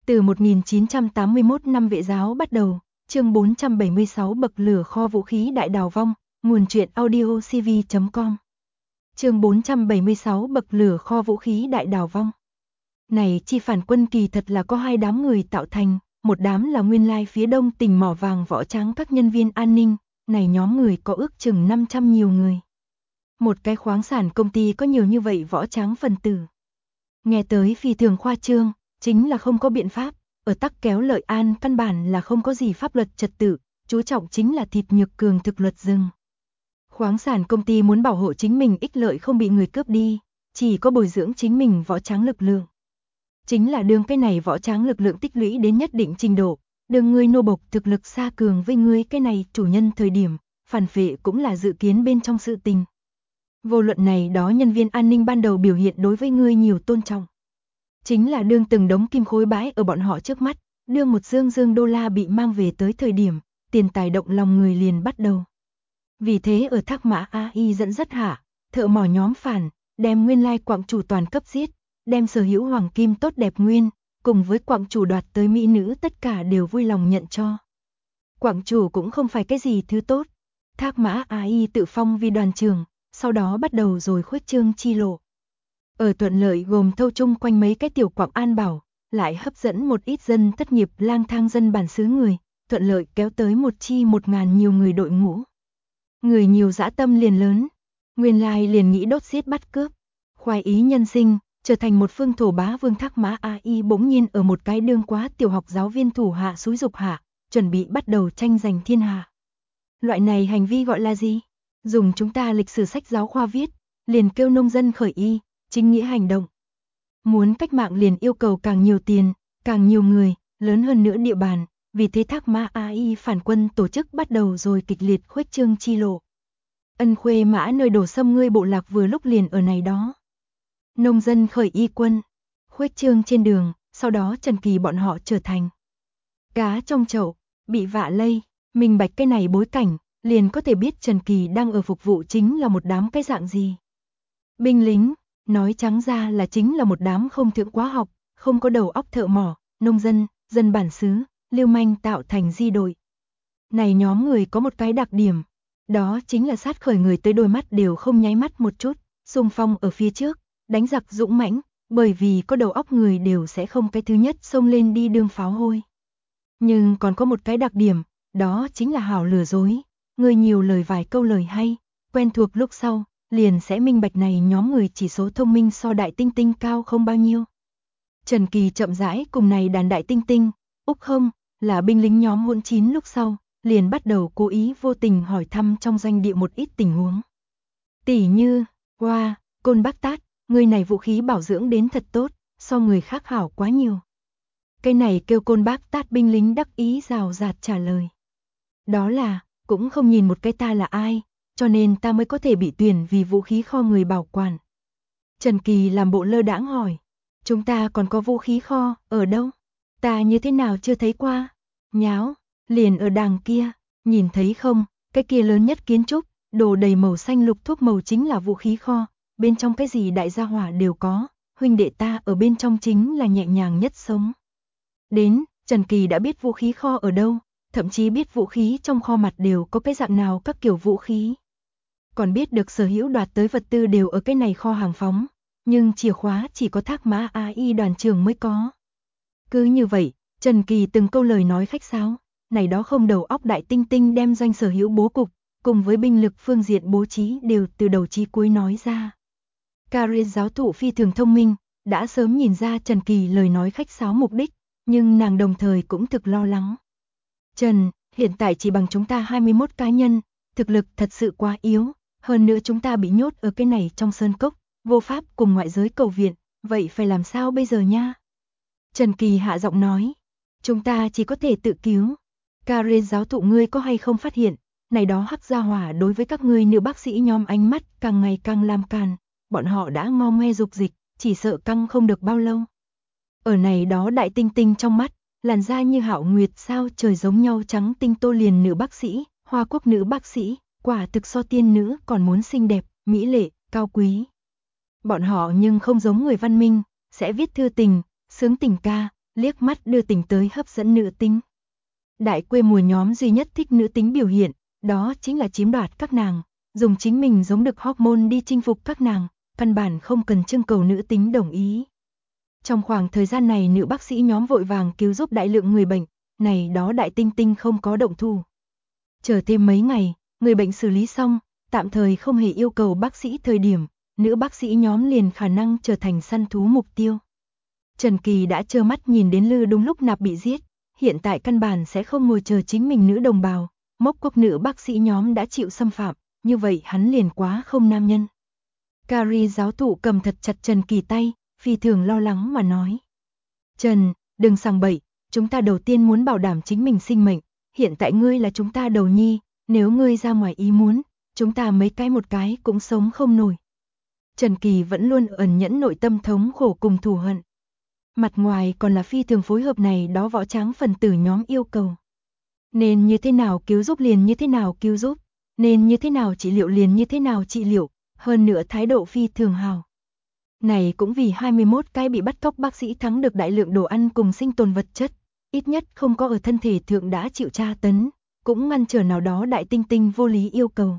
Từ 1981 năm Vệ giáo bắt đầu, chương 476 bậc lửa kho vũ khí đại đào vong, nguồn truyện audio cv.com. Chương 476 bậc lửa kho vũ khí đại đào vong. Này chi phản quân kỳ thật là có hai đám người tạo thành, một đám là nguyên lai phía đông tỉnh mỏ vàng võ tráng các nhân viên an ninh, này nhóm người có ước chừng 500 nhiều người. Một cái khoáng sản công ty có nhiều như vậy võ tráng phần tử. Nghe tới phi thường khoa trương, chính là không có biện pháp, ở Tắc Kéo Lợi An căn bản là không có gì pháp luật trật tự, chú trọng chính là thịt nhược cường thực luật rừng. Khoáng sản công ty muốn bảo hộ chính mình ích lợi không bị người cướp đi, chỉ có bồi dưỡng chính mình võ tráng lực lượng. Chính là đương cái này võ tráng lực lượng tích lũy đến nhất định trình độ, đương ngươi nô bộc thực lực xa cường với ngươi cái này chủ nhân thời điểm, phản phệ cũng là dự kiến bên trong sự tình. Vô luận này đó nhân viên an ninh ban đầu biểu hiện đối với ngươi nhiều tôn trọng. Chính là đương từng đống kim khối bãi ở bọn họ trước mắt, đương một dương đô la bị mang về tới thời điểm, tiền tài động lòng người liền bắt đầu. Vì thế ở Thác Mã AI dẫn dắt hạ, thợ mỏ nhóm phản, đem nguyên lai quặng chủ toàn cấp giết, đem sở hữu hoàng kim tốt đẹp nguyên, cùng với quặng chủ đoạt tới mỹ nữ tất cả đều vui lòng nhận cho. Quặng chủ cũng không phải cái gì thứ tốt. Thác Mã AI tự phong vì đoàn trưởng, sau đó bắt đầu rồi khuếch trương chi lộ. Ở Thuận Lợi gồm thâu chung quanh mấy cái tiểu quặng an bảo, lại hấp dẫn một ít dân thất nghiệp lang thang dân bản xứ người, Thuận Lợi kéo tới 1.000 nhiều người đội ngũ. Người nhiều dã tâm liền lớn, nguyên lai liền nghĩ đốt giết bắt cướp, khoái ý nhân sinh, trở thành một phương thổ bá vương. Thác Mã AI bỗng nhiên ở một cái đương quá tiểu học giáo viên thủ hạ xúi dục hạ, chuẩn bị bắt đầu tranh giành thiên hạ. Loại này hành vi gọi là gì? Dùng chúng ta lịch sử sách giáo khoa viết, liền kêu nông dân khởi y, chính nghĩa hành động. Muốn cách mạng liền yêu cầu càng nhiều tiền, càng nhiều người, lớn hơn nữa địa bàn, vì thế Thác Mã AI phản quân tổ chức bắt đầu rồi kịch liệt khuếch trương chi lộ. Ân Khuê Mã nơi đổ sâm ngươi bộ lạc vừa lúc liền ở này đó. Nông dân khởi y quân, khuếch trương trên đường, sau đó Trần Kỳ bọn họ trở thành cá trong chậu, bị vạ lây, minh bạch cái này bối cảnh, liền có thể biết Trần Kỳ đang ở phục vụ chính là một đám cái dạng gì. Binh lính, nói trắng ra là chính là một đám không thượng quá học, không có đầu óc thợ mỏ, nông dân, dân bản xứ, lưu manh tạo thành di đội. Này nhóm người có một cái đặc điểm, đó chính là sát khởi người tới đôi mắt đều không nháy mắt một chút, xung phong ở phía trước, đánh giặc dũng mãnh, bởi vì có đầu óc người đều sẽ không cái thứ nhất xông lên đi đương pháo hôi. Nhưng còn có một cái đặc điểm, đó chính là hảo lừa dối, người nhiều lời vài câu lời hay, quen thuộc lúc sau, liền sẽ minh bạch này nhóm người chỉ số thông minh so đại tinh tinh cao không bao nhiêu. Trần Kỳ chậm rãi cùng này đàn đại tinh tinh, Úc không, là binh lính nhóm hỗn chín lúc sau, liền bắt đầu cố ý vô tình hỏi thăm trong doanh địa một ít tình huống. Tỉ như, wow, Côn Bác Tát, người này vũ khí bảo dưỡng đến thật tốt, so người khác hảo quá nhiều. Cái này kêu Côn Bác Tát binh lính đắc ý rào rạt trả lời. Đó là, cũng không nhìn một cái ta là ai, cho nên ta mới có thể bị tuyển vì vũ khí kho người bảo quản. Trần Kỳ làm bộ lơ đãng hỏi, chúng ta còn có vũ khí kho, ở đâu? Ta như thế nào chưa thấy qua? Nháo, liền ở đằng kia, nhìn thấy không, cái kia lớn nhất kiến trúc, đồ đầy màu xanh lục thuốc màu chính là vũ khí kho, bên trong cái gì đại gia hỏa đều có, huynh đệ ta ở bên trong chính là nhẹ nhàng nhất sống. Đến, Trần Kỳ đã biết vũ khí kho ở đâu, thậm chí biết vũ khí trong kho mặt đều có cái dạng nào các kiểu vũ khí. Còn biết được sở hữu đoạt tới vật tư đều ở cái này kho hàng phóng, nhưng chìa khóa chỉ có Thác Mã AI đoàn trưởng mới có. Cứ như vậy, Trần Kỳ từng câu lời nói khách sáo, này đó không đầu óc đại tinh tinh đem doanh sở hữu bố cục, cùng với binh lực phương diện bố trí đều từ đầu chí cuối nói ra. Karen giáo thụ phi thường thông minh, đã sớm nhìn ra Trần Kỳ lời nói khách sáo mục đích, nhưng nàng đồng thời cũng thực lo lắng. Trần, hiện tại chỉ bằng chúng ta 21 cá nhân, thực lực thật sự quá yếu, hơn nữa chúng ta bị nhốt ở cái này trong sơn cốc, vô pháp cùng ngoại giới cầu viện, vậy phải làm sao bây giờ nha? Trần Kỳ hạ giọng nói, chúng ta chỉ có thể tự cứu. Karen giáo thụ ngươi có hay không phát hiện, này đó hắc gia hỏa đối với các ngươi nữ bác sĩ nhóm ánh mắt càng ngày càng làm càn, bọn họ đã ngo ngoe dục dịch, chỉ sợ căng không được bao lâu. Ở này đó đại tinh tinh trong mắt, làn da như hạo nguyệt sao trời giống nhau trắng tinh tô liền nữ bác sĩ, Hoa Quốc nữ bác sĩ, quả thực so tiên nữ còn muốn xinh đẹp, mỹ lệ, cao quý. Bọn họ nhưng không giống người văn minh, sẽ viết thư tình, sướng tình ca, liếc mắt đưa tình tới hấp dẫn nữ tính. Đại quê mùa nhóm duy nhất thích nữ tính biểu hiện, đó chính là chiếm đoạt các nàng, dùng chính mình giống được hormone đi chinh phục các nàng, căn bản không cần trưng cầu nữ tính đồng ý. Trong khoảng thời gian này nữ bác sĩ nhóm vội vàng cứu giúp đại lượng người bệnh, này đó đại tinh tinh không có động thủ. Chờ thêm mấy ngày, người bệnh xử lý xong, tạm thời không hề yêu cầu bác sĩ thời điểm, nữ bác sĩ nhóm liền khả năng trở thành săn thú mục tiêu. Trần Kỳ đã trơ mắt nhìn đến Lư đúng lúc nạp bị giết, hiện tại căn bản sẽ không ngồi chờ chính mình nữ đồng bào, mốc quốc nữ bác sĩ nhóm đã chịu xâm phạm, như vậy hắn liền quá không nam nhân. Carrie giáo thụ cầm thật chặt Trần Kỳ tay, phi thường lo lắng mà nói. Trần, đừng sằng bậy, chúng ta đầu tiên muốn bảo đảm chính mình sinh mệnh, hiện tại ngươi là chúng ta đầu nhi, nếu ngươi ra ngoài ý muốn, chúng ta mấy cái một cái cũng sống không nổi. Trần Kỳ vẫn luôn ẩn nhẫn nội tâm thống khổ cùng thù hận. Mặt ngoài còn là phi thường phối hợp này đó võ tráng phần tử nhóm yêu cầu. Nên như thế nào cứu giúp liền như thế nào cứu giúp, nên như thế nào trị liệu liền như thế nào trị liệu, hơn nữa thái độ phi thường hào. Này cũng vì 21 cái bị bắt cóc bác sĩ thắng được đại lượng đồ ăn cùng sinh tồn vật chất, ít nhất không có ở thân thể thượng đã chịu tra tấn, cũng ngăn trở nào đó đại tinh tinh vô lý yêu cầu.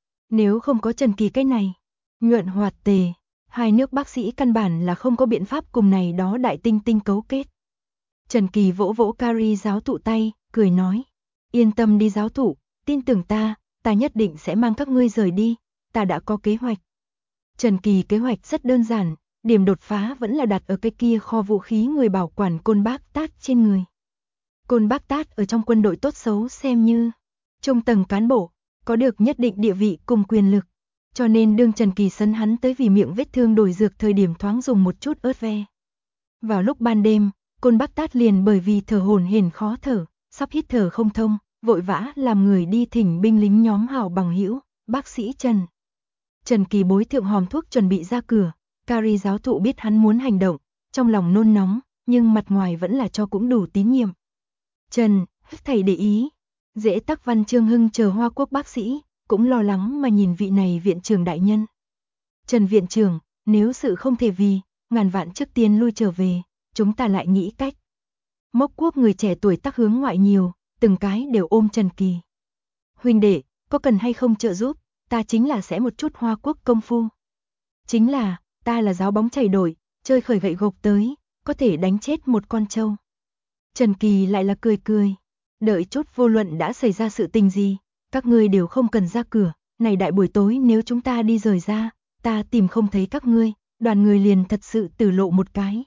Nếu không có Trần Kỳ cái này, nhuận hoạt tề, hai nước bác sĩ căn bản là không có biện pháp cùng này đó đại tinh tinh cấu kết. Trần Kỳ vỗ vỗ Carrie giáo thụ tay, cười nói, yên tâm đi giáo thụ, tin tưởng ta nhất định sẽ mang các ngươi rời đi, ta đã có kế hoạch. Trần Kỳ kế hoạch rất đơn giản, điểm đột phá vẫn là đặt ở cái kia kho vũ khí người bảo quản Côn Bác Tát trên người. Côn Bác Tát ở trong quân đội tốt xấu xem như trung tầng cán bộ, có được nhất định địa vị cùng quyền lực, cho nên đương Trần Kỳ sấn hắn tới vì miệng vết thương đổi dược thời điểm thoáng dùng một chút ớt ve. Vào lúc ban đêm, Côn Bác Tát liền bởi vì thở hổn hển khó thở, sắp hít thở không thông, vội vã làm người đi thỉnh binh lính nhóm hảo bằng hữu, bác sĩ Trần. Trần Kỳ bối thượng hòm thuốc chuẩn bị ra cửa, Carrie giáo thụ biết hắn muốn hành động, trong lòng nôn nóng, nhưng mặt ngoài vẫn là cho cũng đủ tín nhiệm. Trần, thầy để ý, dễ tắc Văn Trương Hưng chờ Hoa Quốc bác sĩ, cũng lo lắng mà nhìn vị này viện trưởng đại nhân. Trần viện trưởng, nếu sự không thể vì, ngàn vạn trước tiên lui trở về, chúng ta lại nghĩ cách. Mốc quốc người trẻ tuổi tắc hướng ngoại nhiều, từng cái đều ôm Trần Kỳ. Huynh đệ, có cần hay không trợ giúp, ta chính là sẽ một chút Hoa Quốc công phu. Chính là, ta là giáo bóng chày đổi, chơi khởi gậy gộc tới, có thể đánh chết một con trâu. Trần Kỳ lại là cười cười, đợi chút vô luận đã xảy ra sự tình gì, các ngươi đều không cần ra cửa, này đại buổi tối nếu chúng ta đi rời ra, ta tìm không thấy các ngươi, đoàn người liền thật sự tử lộ một cái.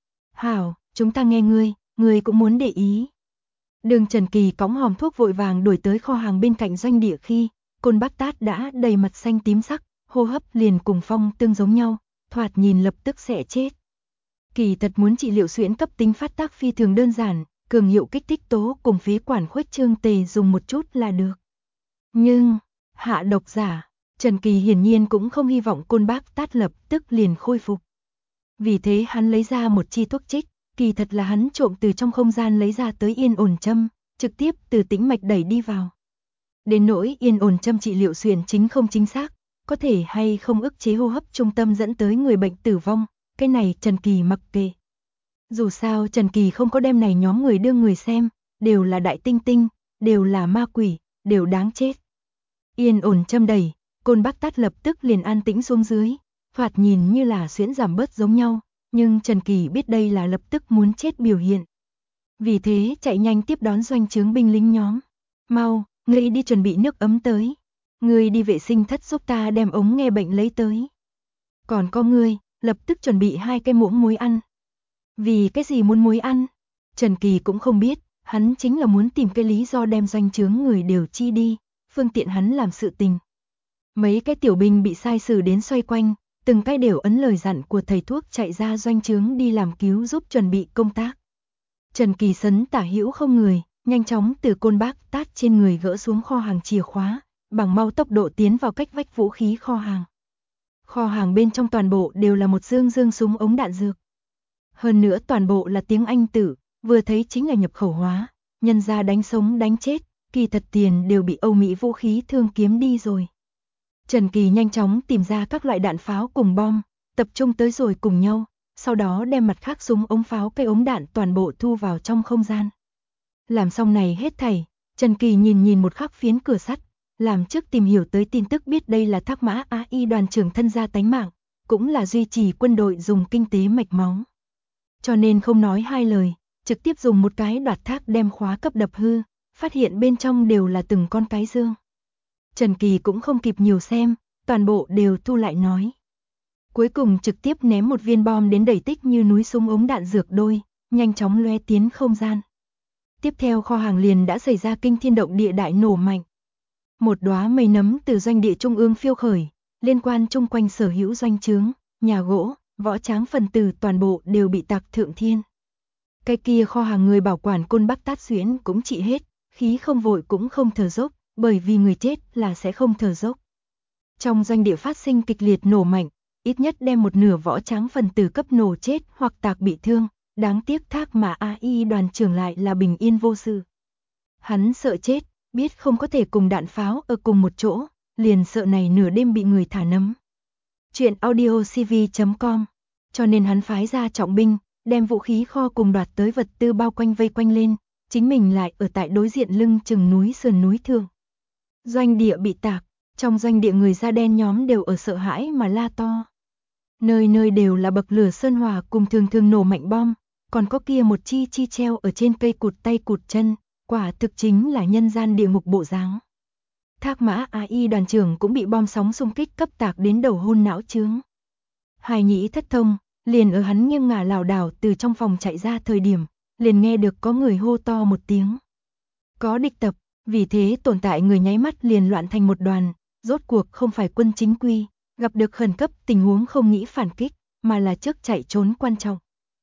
Hảo, chúng ta nghe ngươi cũng muốn để ý. Đường Trần Kỳ cõng hòm thuốc vội vàng đuổi tới kho hàng bên cạnh doanh địa khi, Côn Bác Tát đã đầy mặt xanh tím sắc, hô hấp liền cùng phong tương giống nhau, thoạt nhìn lập tức sẽ chết. Kỳ thật muốn trị liệu suyễn cấp tính phát tác phi thường đơn giản, cường hiệu kích thích tố cùng phế quản khuếch trương tề dùng một chút là được. Nhưng, hạ độc giả, Trần Kỳ hiển nhiên cũng không hy vọng Côn Bác Tát lập tức liền khôi phục. Vì thế hắn lấy ra một chi thuốc trích, kỳ thật là hắn trộm từ trong không gian lấy ra tới yên ổn châm, trực tiếp từ tĩnh mạch đẩy đi vào. Đến nỗi yên ổn châm trị liệu xuyển chính không chính xác, có thể hay không ức chế hô hấp trung tâm dẫn tới người bệnh tử vong, cái này Trần Kỳ mặc kệ. Dù sao Trần Kỳ không có đem này nhóm người đưa người xem, đều là đại tinh tinh, đều là ma quỷ, đều đáng chết. Yên ổn châm đẩy, Côn Bác Tát lập tức liền an tĩnh xuống dưới, thoạt nhìn như là xuyễn giảm bớt giống nhau, nhưng Trần Kỳ biết đây là lập tức muốn chết biểu hiện. Vì thế chạy nhanh tiếp đón doanh trướng binh lính nhóm. Mau, ngươi đi chuẩn bị nước ấm tới. Ngươi đi vệ sinh thất giúp ta đem ống nghe bệnh lấy tới. Còn có ngươi, lập tức chuẩn bị 2 cái muỗng muối ăn. Vì cái gì muốn muối ăn? Trần Kỳ cũng không biết, hắn chính là muốn tìm cái lý do đem doanh trướng người đều chi đi, phương tiện hắn làm sự tình. Mấy cái tiểu binh bị sai xử đến xoay quanh, từng cái đều ấn lời dặn của thầy thuốc chạy ra doanh trướng đi làm cứu giúp chuẩn bị công tác. Trần Kỳ sấn tả hữu không người, nhanh chóng từ Côn Bác Tát trên người gỡ xuống kho hàng chìa khóa, bằng mau tốc độ tiến vào cách vách vũ khí kho hàng. Kho hàng bên trong toàn bộ đều là một dương súng ống đạn dược. Hơn nữa toàn bộ là tiếng Anh tử, vừa thấy chính là nhập khẩu hóa, nhân ra đánh sống đánh chết, kỳ thật tiền đều bị Âu Mỹ vũ khí thương kiếm đi rồi. Trần Kỳ nhanh chóng tìm ra các loại đạn pháo cùng bom, tập trung tới rồi cùng nhau, sau đó đem mặt khác súng ống pháo cây ống đạn toàn bộ thu vào trong không gian. Làm xong này hết thảy, Trần Kỳ nhìn một khắc phiến cửa sắt, làm trước tìm hiểu tới tin tức biết đây là Thác Mã AI đoàn trưởng thân gia tánh mạng, cũng là duy trì quân đội dùng kinh tế mạch máu. Cho nên không nói hai lời, trực tiếp dùng một cái đoạt thác đem khóa cấp đập hư, phát hiện bên trong đều là từng con cái dương. Trần Kỳ cũng không kịp nhiều xem, toàn bộ đều thu lại nói. Cuối cùng trực tiếp ném một viên bom đến đầy tích như núi súng ống đạn dược đôi, nhanh chóng loe tiến không gian. Tiếp theo kho hàng liền đã xảy ra kinh thiên động địa đại nổ mạnh. Một đóa mây nấm từ doanh địa trung ương phiêu khởi, liên quan chung quanh sở hữu doanh trướng, nhà gỗ, võ tráng phần tử toàn bộ đều bị tạc thượng thiên. Cái kia kho hàng người bảo quản côn Bắc Tát Xuyến cũng trị hết, khí không vội cũng không thở dốc, bởi vì người chết là sẽ không thở dốc. Trong doanh địa phát sinh kịch liệt nổ mạnh, ít nhất đem một nửa võ tráng phần tử cấp nổ chết hoặc tạc bị thương, đáng tiếc Thác Mã AI đoàn trưởng lại là bình yên vô sự. Hắn sợ chết, biết không có thể cùng đạn pháo ở cùng một chỗ, liền sợ này nửa đêm bị người thả nấm. Chuyện audiocv.com, cho nên hắn phái ra trọng binh, đem vũ khí kho cùng đoạt tới vật tư bao quanh vây quanh lên, chính mình lại ở tại đối diện lưng chừng núi sườn núi thường. Doanh địa bị tạc, trong doanh địa người da đen nhóm đều ở sợ hãi mà la to. Nơi nơi đều là bậc lửa sơn hỏa cùng thường nổ mạnh bom, còn có kia một chi treo ở trên cây cụt tay cụt chân, quả thực chính là nhân gian địa ngục bộ dáng. Thác Mã AI đoàn trưởng cũng bị bom sóng xung kích cấp tạc đến đầu hôn não chướng. Hài nhĩ thất thông, liền ở hắn nghiêng ngả lảo đảo từ trong phòng chạy ra thời điểm, liền nghe được có người hô to một tiếng. Có địch tập, vì thế tồn tại người nháy mắt liền loạn thành một đoàn, rốt cuộc không phải quân chính quy, gặp được khẩn cấp tình huống không nghĩ phản kích, mà là trước chạy trốn quan trọng.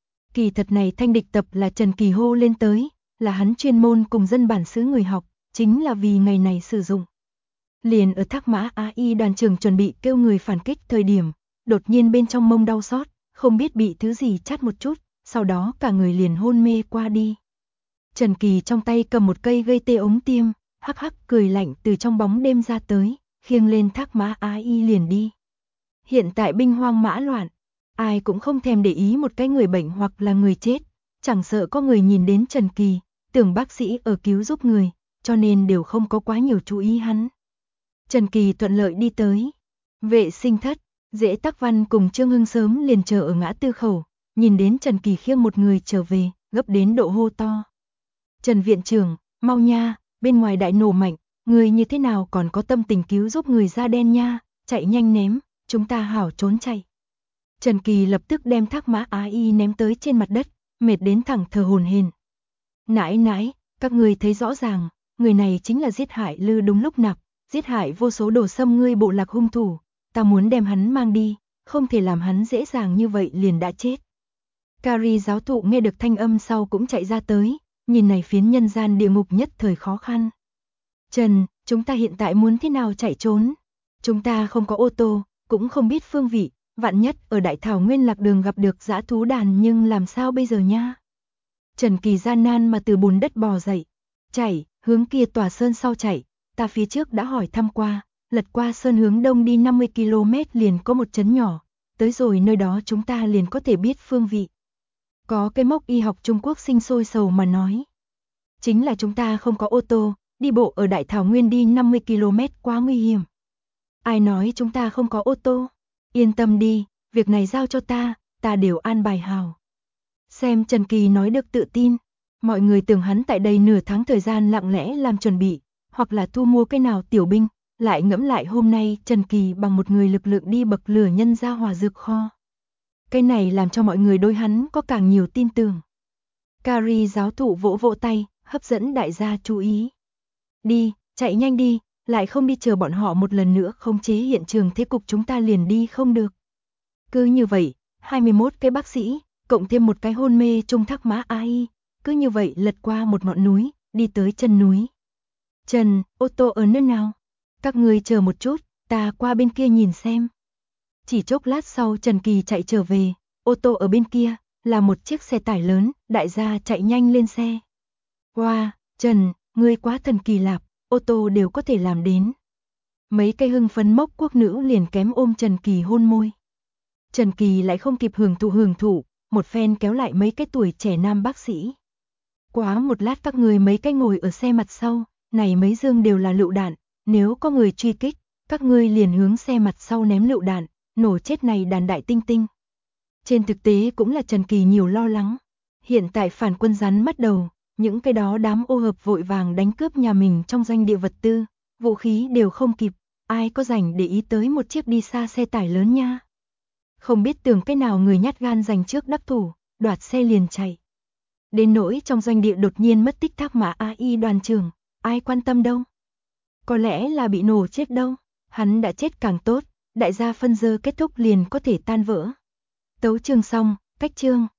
Kỳ thật này thanh địch tập là Trần Kỳ hô lên tới, là hắn chuyên môn cùng dân bản xứ người học, chính là vì ngày này sử dụng. Liền ở Thác Mã AI đoàn trưởng chuẩn bị kêu người phản kích thời điểm, đột nhiên bên trong mông đau xót, không biết bị thứ gì chát một chút, sau đó cả người liền hôn mê qua đi. Trần Kỳ trong tay cầm một cây gây tê ống tiêm, hắc hắc cười lạnh từ trong bóng đêm ra tới, khiêng lên Thác Mã AI liền đi. Hiện tại binh hoang mã loạn, ai cũng không thèm để ý một cái người bệnh hoặc là người chết, chẳng sợ có người nhìn đến Trần Kỳ, tưởng bác sĩ ở cứu giúp người, cho nên đều không có quá nhiều chú ý hắn. Trần Kỳ thuận lợi đi tới vệ sinh thất, Dễ Tắc Văn cùng Trương Hưng sớm liền chờ ở ngã tư khẩu, nhìn đến Trần Kỳ khiêng một người trở về, gấp đến độ hô to. Trần viện trưởng, mau nha, bên ngoài đại nổ mạnh, người như thế nào còn có tâm tình cứu giúp người da đen nha, chạy nhanh ném, chúng ta hảo trốn chạy. Trần Kỳ lập tức đem Thác Mã AI ném tới trên mặt đất, mệt đến thẳng thở hổn hển. Nãi nãi, các người thấy rõ ràng, người này chính là giết hại Lư Đúng Lúc Nặc, giết hại vô số đồ xâm ngươi bộ lạc hung thủ, ta muốn đem hắn mang đi, không thể làm hắn dễ dàng như vậy liền đã chết. Cari giáo thụ nghe được thanh âm sau cũng chạy ra tới, nhìn này phiến nhân gian địa ngục nhất thời khó khăn. Trần, chúng ta hiện tại muốn thế nào chạy trốn? Chúng ta không có ô tô, cũng không biết phương vị, vạn nhất ở đại thảo nguyên lạc đường gặp được dã thú đàn nhưng làm sao bây giờ nha? Trần Kỳ gian nan mà từ bùn đất bò dậy, chạy, hướng kia tòa sơn sau chạy, ta phía trước đã hỏi thăm qua, lật qua sơn hướng đông đi 50 km liền có một trấn nhỏ, tới rồi nơi đó chúng ta liền có thể biết phương vị. Có cái mốc y học Trung Quốc sinh sôi sầu mà nói. Chính là chúng ta không có ô tô, đi bộ ở đại thảo nguyên đi 50 km quá nguy hiểm. Ai nói chúng ta không có ô tô? Yên tâm đi, việc này giao cho ta đều an bài hào. Xem Trần Kỳ nói được tự tin, mọi người tưởng hắn tại đây nửa tháng thời gian lặng lẽ làm chuẩn bị, hoặc là thu mua cái nào tiểu binh, lại ngẫm lại hôm nay Trần Kỳ bằng một người lực lượng đi bậc lửa nhân ra hỏa dược kho. Cái này làm cho mọi người đối hắn có càng nhiều tin tưởng. Cari giáo thụ vỗ vỗ tay, hấp dẫn đại gia chú ý. Đi, chạy nhanh đi, lại không đi chờ bọn họ một lần nữa khống chế hiện trường thế cục chúng ta liền đi không được. Cứ như vậy, 21 cái bác sĩ, cộng thêm một cái hôn mê trung Thác Mã AI, cứ như vậy lật qua một ngọn núi, đi tới chân núi. Trần, ô tô ở nơi nào? Các người chờ một chút, ta qua bên kia nhìn xem. Chỉ chốc lát sau Trần Kỳ chạy trở về, ô tô ở bên kia, là một chiếc xe tải lớn, đại gia chạy nhanh lên xe. Wow, Trần, ngươi quá thần kỳ lạp, ô tô đều có thể làm đến. Mấy cây hưng phấn mốc quốc nữ liền kém ôm Trần Kỳ hôn môi. Trần Kỳ lại không kịp hưởng thụ, một phen kéo lại mấy cái tuổi trẻ nam bác sĩ. Quá một lát các người mấy cái ngồi ở xe mặt sau, này mấy dương đều là lựu đạn, nếu có người truy kích, các ngươi liền hướng xe mặt sau ném lựu đạn, nổ chết này đàn đại tinh tinh. Trên thực tế cũng là Trần Kỳ nhiều lo lắng. Hiện tại phản quân rắn bắt đầu, những cái đó đám ô hợp vội vàng đánh cướp nhà mình trong doanh địa vật tư, vũ khí đều không kịp, ai có rảnh để ý tới một chiếc đi xa xe tải lớn nha. Không biết tưởng cái nào người nhát gan giành trước đắc thủ, đoạt xe liền chạy. Đến nỗi trong doanh địa đột nhiên mất tích Thác Mã AI đoàn trưởng, ai quan tâm đâu. Có lẽ là bị nổ chết đâu, hắn đã chết càng tốt, đại gia phân dơ kết thúc liền có thể tan vỡ. Tấu chương xong, cách chương.